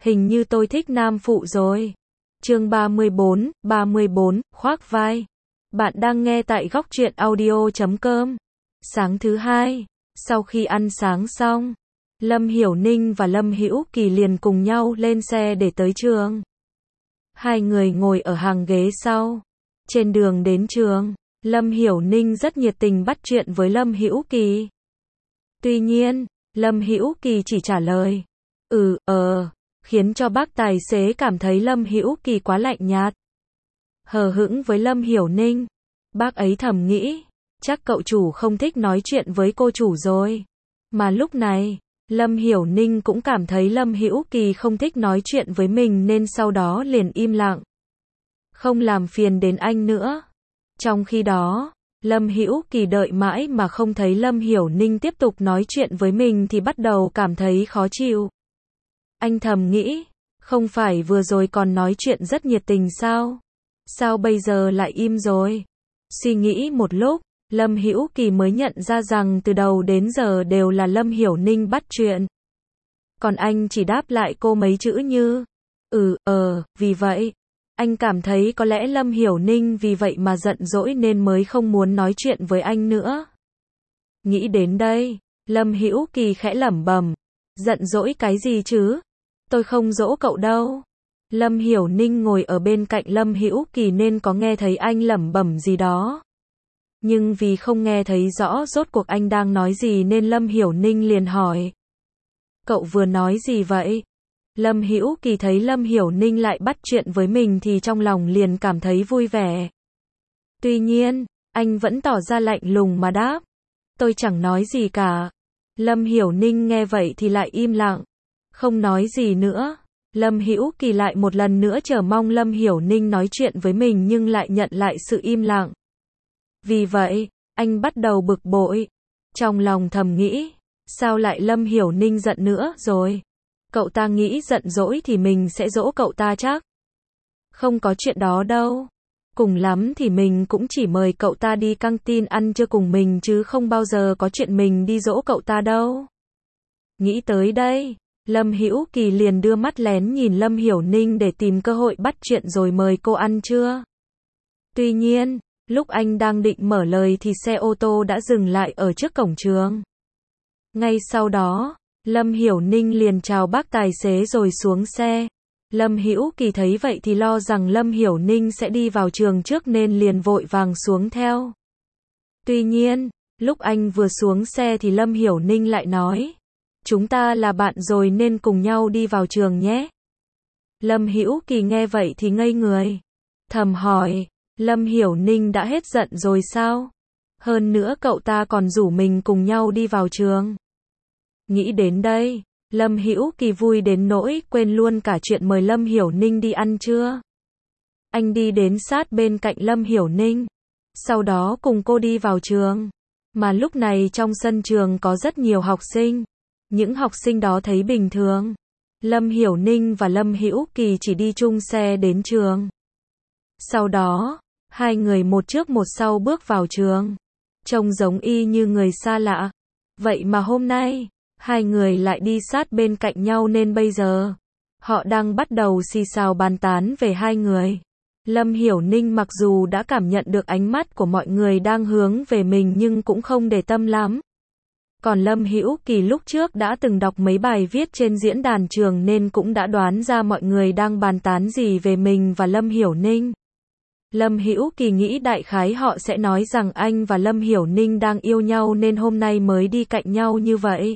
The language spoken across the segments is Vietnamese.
Hình như tôi thích nam phụ rồi. Chương 34, khoác vai. Bạn đang nghe tại góc truyện audio.com. Sáng thứ hai, sau khi ăn sáng xong, Lâm Hiểu Ninh và Lâm Hữu Kỳ liền cùng nhau lên xe để tới trường. Hai người ngồi ở hàng ghế sau. Trên đường đến trường, Lâm Hiểu Ninh rất nhiệt tình bắt chuyện với Lâm Hữu Kỳ. Tuy nhiên, Lâm Hữu Kỳ chỉ trả lời khiến cho bác tài xế cảm thấy Lâm Hữu Kỳ quá lạnh nhạt, hờ hững với Lâm Hiểu Ninh. Bác ấy thầm nghĩ, chắc cậu chủ không thích nói chuyện với cô chủ rồi. Mà lúc này, Lâm Hiểu Ninh cũng cảm thấy Lâm Hữu Kỳ không thích nói chuyện với mình nên sau đó liền im lặng, không làm phiền đến anh nữa. Trong khi đó, Lâm Hữu Kỳ đợi mãi mà không thấy Lâm Hiểu Ninh tiếp tục nói chuyện với mình thì bắt đầu cảm thấy khó chịu. Anh thầm nghĩ, không phải vừa rồi còn nói chuyện rất nhiệt tình sao? Sao bây giờ lại im rồi? Suy nghĩ một lúc, Lâm Hữu Kỳ mới nhận ra rằng từ đầu đến giờ đều là Lâm Hiểu Ninh bắt chuyện. Còn anh chỉ đáp lại cô mấy chữ như vì vậy, anh cảm thấy có lẽ Lâm Hiểu Ninh vì vậy mà giận dỗi nên mới không muốn nói chuyện với anh nữa. Nghĩ đến đây, Lâm Hữu Kỳ khẽ lẩm bẩm, giận dỗi cái gì chứ? Tôi không dỗ cậu đâu. Lâm Hiểu Ninh ngồi ở bên cạnh Lâm Hữu Kỳ nên có nghe thấy anh lẩm bẩm gì đó. Nhưng vì không nghe thấy rõ rốt cuộc anh đang nói gì nên Lâm Hiểu Ninh liền hỏi. Cậu vừa nói gì vậy? Lâm Hữu Kỳ thấy Lâm Hiểu Ninh lại bắt chuyện với mình thì trong lòng liền cảm thấy vui vẻ. Tuy nhiên, anh vẫn tỏ ra lạnh lùng mà đáp. Tôi chẳng nói gì cả. Lâm Hiểu Ninh nghe vậy thì lại im lặng, không nói gì nữa. Lâm Hữu Kỳ lại một lần nữa chờ mong Lâm Hiểu Ninh nói chuyện với mình nhưng lại nhận lại sự im lặng. Vì vậy, anh bắt đầu bực bội. Trong lòng thầm nghĩ, sao lại Lâm Hiểu Ninh giận nữa rồi? Cậu ta nghĩ giận dỗi thì mình sẽ dỗ cậu ta chắc. Không có chuyện đó đâu. Cùng lắm thì mình cũng chỉ mời cậu ta đi căng tin ăn trưa cùng mình chứ không bao giờ có chuyện mình đi dỗ cậu ta đâu. Nghĩ tới đây, Lâm Hữu Kỳ liền đưa mắt lén nhìn Lâm Hiểu Ninh để tìm cơ hội bắt chuyện rồi mời cô ăn trưa. Tuy nhiên, lúc anh đang định mở lời thì xe ô tô đã dừng lại ở trước cổng trường. Ngay sau đó, Lâm Hiểu Ninh liền chào bác tài xế rồi xuống xe. Lâm Hữu Kỳ thấy vậy thì lo rằng Lâm Hiểu Ninh sẽ đi vào trường trước nên liền vội vàng xuống theo. Tuy nhiên, lúc anh vừa xuống xe thì Lâm Hiểu Ninh lại nói, chúng ta là bạn rồi nên cùng nhau đi vào trường nhé. Lâm Hữu Kỳ nghe vậy thì ngây người, thầm hỏi, Lâm Hiểu Ninh đã hết giận rồi sao? Hơn nữa cậu ta còn rủ mình cùng nhau đi vào trường. Nghĩ đến đây, Lâm Hữu Kỳ vui đến nỗi quên luôn cả chuyện mời Lâm Hiểu Ninh đi ăn trưa. Anh đi đến sát bên cạnh Lâm Hiểu Ninh, sau đó cùng cô đi vào trường. Mà lúc này trong sân trường có rất nhiều học sinh. Những học sinh đó thấy bình thường. Lâm Hiểu Ninh và Lâm Hữu Kỳ chỉ đi chung xe đến trường. Sau đó, hai người một trước một sau bước vào trường. Trông giống y như người xa lạ. Vậy mà hôm nay, hai người lại đi sát bên cạnh nhau nên bây giờ, họ đang bắt đầu xì xào bàn tán về hai người. Lâm Hiểu Ninh mặc dù đã cảm nhận được ánh mắt của mọi người đang hướng về mình nhưng cũng không để tâm lắm. Còn Lâm Hữu Kỳ lúc trước đã từng đọc mấy bài viết trên diễn đàn trường nên cũng đã đoán ra mọi người đang bàn tán gì về mình và Lâm Hiểu Ninh. Lâm Hữu Kỳ nghĩ đại khái họ sẽ nói rằng anh và Lâm Hiểu Ninh đang yêu nhau nên hôm nay mới đi cạnh nhau như vậy.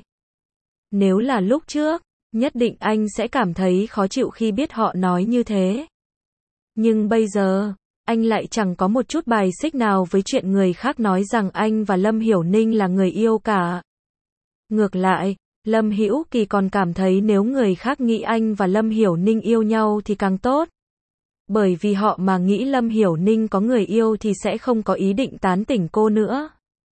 Nếu là lúc trước, nhất định anh sẽ cảm thấy khó chịu khi biết họ nói như thế. Nhưng bây giờ, anh lại chẳng có một chút bài xích nào với chuyện người khác nói rằng anh và Lâm Hiểu Ninh là người yêu cả. Ngược lại, Lâm Hữu Kỳ còn cảm thấy nếu người khác nghĩ anh và Lâm Hiểu Ninh yêu nhau thì càng tốt. Bởi vì họ mà nghĩ Lâm Hiểu Ninh có người yêu thì sẽ không có ý định tán tỉnh cô nữa.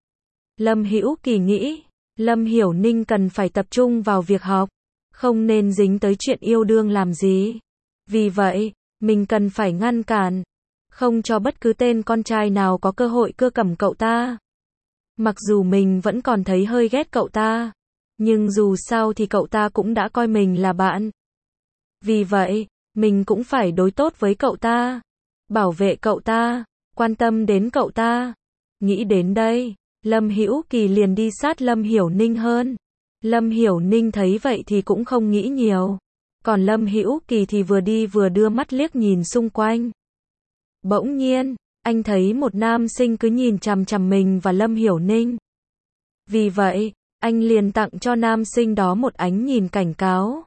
Lâm Hữu Kỳ nghĩ, Lâm Hiểu Ninh cần phải tập trung vào việc học, không nên dính tới chuyện yêu đương làm gì. Vì vậy, mình cần phải ngăn cản, không cho bất cứ tên con trai nào có cơ hội cưa cẩm cậu ta. Mặc dù mình vẫn còn thấy hơi ghét cậu ta, nhưng dù sao thì cậu ta cũng đã coi mình là bạn. Vì vậy, mình cũng phải đối tốt với cậu ta, bảo vệ cậu ta, quan tâm đến cậu ta. Nghĩ đến đây, Lâm Hữu Kỳ liền đi sát Lâm Hiểu Ninh hơn. Lâm Hiểu Ninh thấy vậy thì cũng không nghĩ nhiều. Còn Lâm Hữu Kỳ thì vừa đi vừa đưa mắt liếc nhìn xung quanh. Bỗng nhiên, anh thấy một nam sinh cứ nhìn chằm chằm mình và Lâm Hiểu Ninh. Vì vậy, anh liền tặng cho nam sinh đó một ánh nhìn cảnh cáo.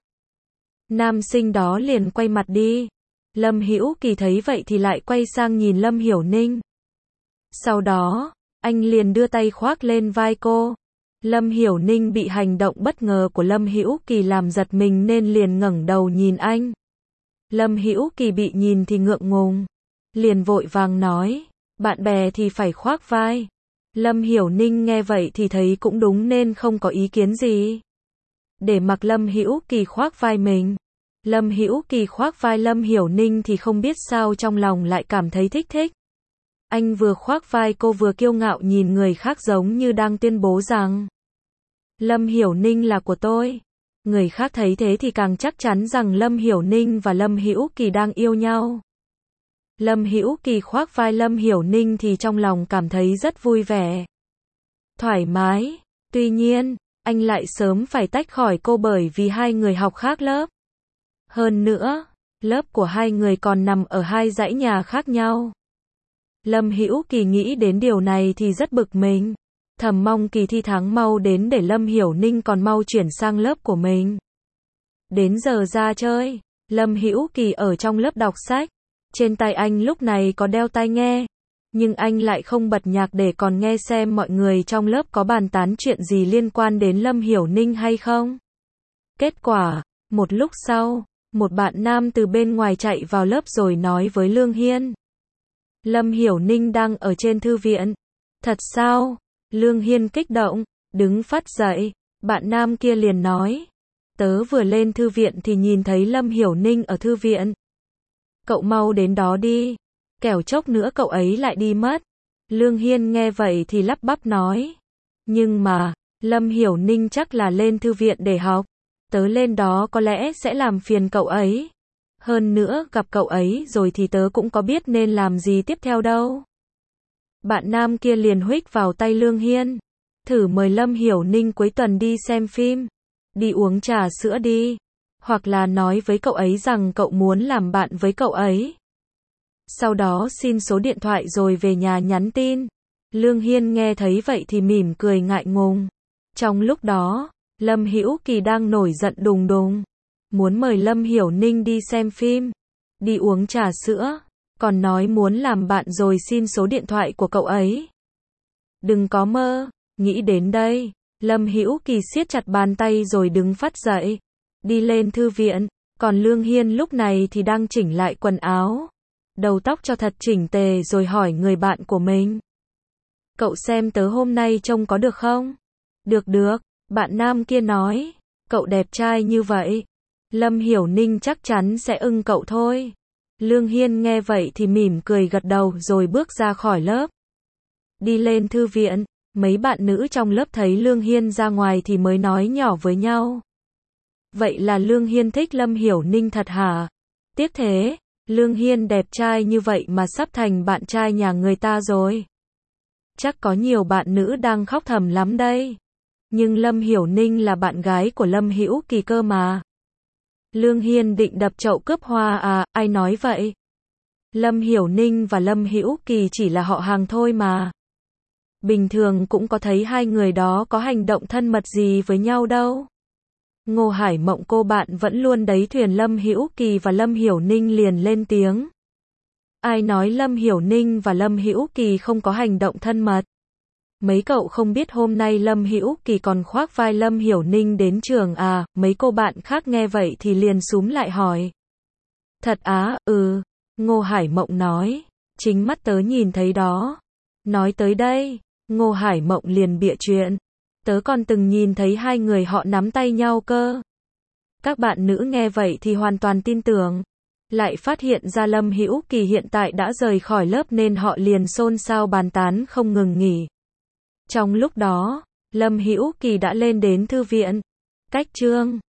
Nam sinh đó liền quay mặt đi. Lâm Hữu Kỳ thấy vậy thì lại quay sang nhìn Lâm Hiểu Ninh. Sau đó, anh liền đưa tay khoác lên vai cô. Lâm Hiểu Ninh bị hành động bất ngờ của Lâm Hữu Kỳ làm giật mình nên liền ngẩng đầu nhìn anh. Lâm Hữu Kỳ bị nhìn thì ngượng ngùng, liền vội vàng nói, bạn bè thì phải khoác vai. Lâm Hiểu Ninh nghe vậy thì thấy cũng đúng nên không có ý kiến gì. Để mặc Lâm Hữu Kỳ khoác vai mình. Lâm Hữu Kỳ khoác vai Lâm Hiểu Ninh thì không biết sao trong lòng lại cảm thấy thích thích. Anh vừa khoác vai cô vừa kiêu ngạo nhìn người khác giống như đang tuyên bố rằng Lâm Hiểu Ninh là của tôi. Người khác thấy thế thì càng chắc chắn rằng Lâm Hiểu Ninh và Lâm Hữu Kỳ đang yêu nhau. Lâm Hữu Kỳ khoác vai Lâm Hiểu Ninh thì trong lòng cảm thấy rất vui vẻ, thoải mái. Tuy nhiên, anh lại sớm phải tách khỏi cô bởi vì hai người học khác lớp. Hơn nữa, lớp của hai người còn nằm ở hai dãy nhà khác nhau. Lâm Hữu Kỳ nghĩ đến điều này thì rất bực mình, thầm mong kỳ thi tháng mau đến để Lâm Hiểu Ninh còn mau chuyển sang lớp của mình. Đến giờ ra chơi, Lâm Hữu Kỳ ở trong lớp đọc sách. Trên tay anh lúc này có đeo tai nghe, nhưng anh lại không bật nhạc để còn nghe xem mọi người trong lớp có bàn tán chuyện gì liên quan đến Lâm Hiểu Ninh hay không. Kết quả, một lúc sau, một bạn nam từ bên ngoài chạy vào lớp rồi nói với Lương Hiên. Lâm Hiểu Ninh đang ở trên thư viện. Thật sao? Lương Hiên kích động, đứng phắt dậy. Bạn nam kia liền nói, tớ vừa lên thư viện thì nhìn thấy Lâm Hiểu Ninh ở thư viện. Cậu mau đến đó đi, kẻo chốc nữa cậu ấy lại đi mất. Lương Hiên nghe vậy thì lắp bắp nói, nhưng mà, Lâm Hiểu Ninh chắc là lên thư viện để học. Tớ lên đó có lẽ sẽ làm phiền cậu ấy. Hơn nữa, gặp cậu ấy rồi thì tớ cũng có biết nên làm gì tiếp theo đâu. Bạn nam kia liền huých vào tay Lương Hiên. Thử mời Lâm Hiểu Ninh cuối tuần đi xem phim, đi uống trà sữa đi. Hoặc là nói với cậu ấy rằng cậu muốn làm bạn với cậu ấy. Sau đó xin số điện thoại rồi về nhà nhắn tin. Lương Hiên nghe thấy vậy thì mỉm cười ngại ngùng. Trong lúc đó, Lâm Hữu Kỳ đang nổi giận đùng đùng. Muốn mời Lâm Hiểu Ninh đi xem phim, đi uống trà sữa, còn nói muốn làm bạn rồi xin số điện thoại của cậu ấy. Đừng có mơ. Nghĩ đến đây, Lâm Hữu Kỳ siết chặt bàn tay rồi đứng phắt dậy, đi lên thư viện. Còn Lương Hiên lúc này thì đang chỉnh lại quần áo, đầu tóc cho thật chỉnh tề rồi hỏi người bạn của mình. Cậu xem tớ hôm nay trông có được không? Được được, bạn nam kia nói. Cậu đẹp trai như vậy, Lâm Hiểu Ninh chắc chắn sẽ ưng cậu thôi. Lương Hiên nghe vậy thì mỉm cười gật đầu rồi bước ra khỏi lớp. Đi lên thư viện, mấy bạn nữ trong lớp thấy Lương Hiên ra ngoài thì mới nói nhỏ với nhau. Vậy là Lương Hiên thích Lâm Hiểu Ninh thật hả? Tiếc thế, Lương Hiên đẹp trai như vậy mà sắp thành bạn trai nhà người ta rồi. Chắc có nhiều bạn nữ đang khóc thầm lắm đây. Nhưng Lâm Hiểu Ninh là bạn gái của Lâm Hữu Kỳ cơ mà. Lương Hiên định đập chậu cướp hoa à, ai nói vậy? Lâm Hiểu Ninh và Lâm Hữu Kỳ chỉ là họ hàng thôi mà. Bình thường cũng có thấy hai người đó có hành động thân mật gì với nhau đâu. Ngô Hải Mộng cô bạn vẫn luôn đáy thuyền Lâm Hữu Kỳ và Lâm Hiểu Ninh liền lên tiếng. Ai nói Lâm Hiểu Ninh và Lâm Hữu Kỳ không có hành động thân mật? Mấy cậu không biết hôm nay Lâm Hữu Kỳ còn khoác vai Lâm Hiểu Ninh đến trường à? Mấy cô bạn khác nghe vậy thì liền xúm lại hỏi. Thật á? Ừ. Ngô Hải Mộng nói. Chính mắt tớ nhìn thấy đó. Nói tới đây, Ngô Hải Mộng liền bịa chuyện. Tớ còn từng nhìn thấy hai người họ nắm tay nhau cơ. Các bạn nữ nghe vậy thì hoàn toàn tin tưởng. Lại phát hiện ra Lâm Hữu Kỳ hiện tại đã rời khỏi lớp nên họ liền xôn xao bàn tán không ngừng nghỉ. Trong lúc đó, Lâm Hữu Kỳ đã lên đến thư viện. Cách chương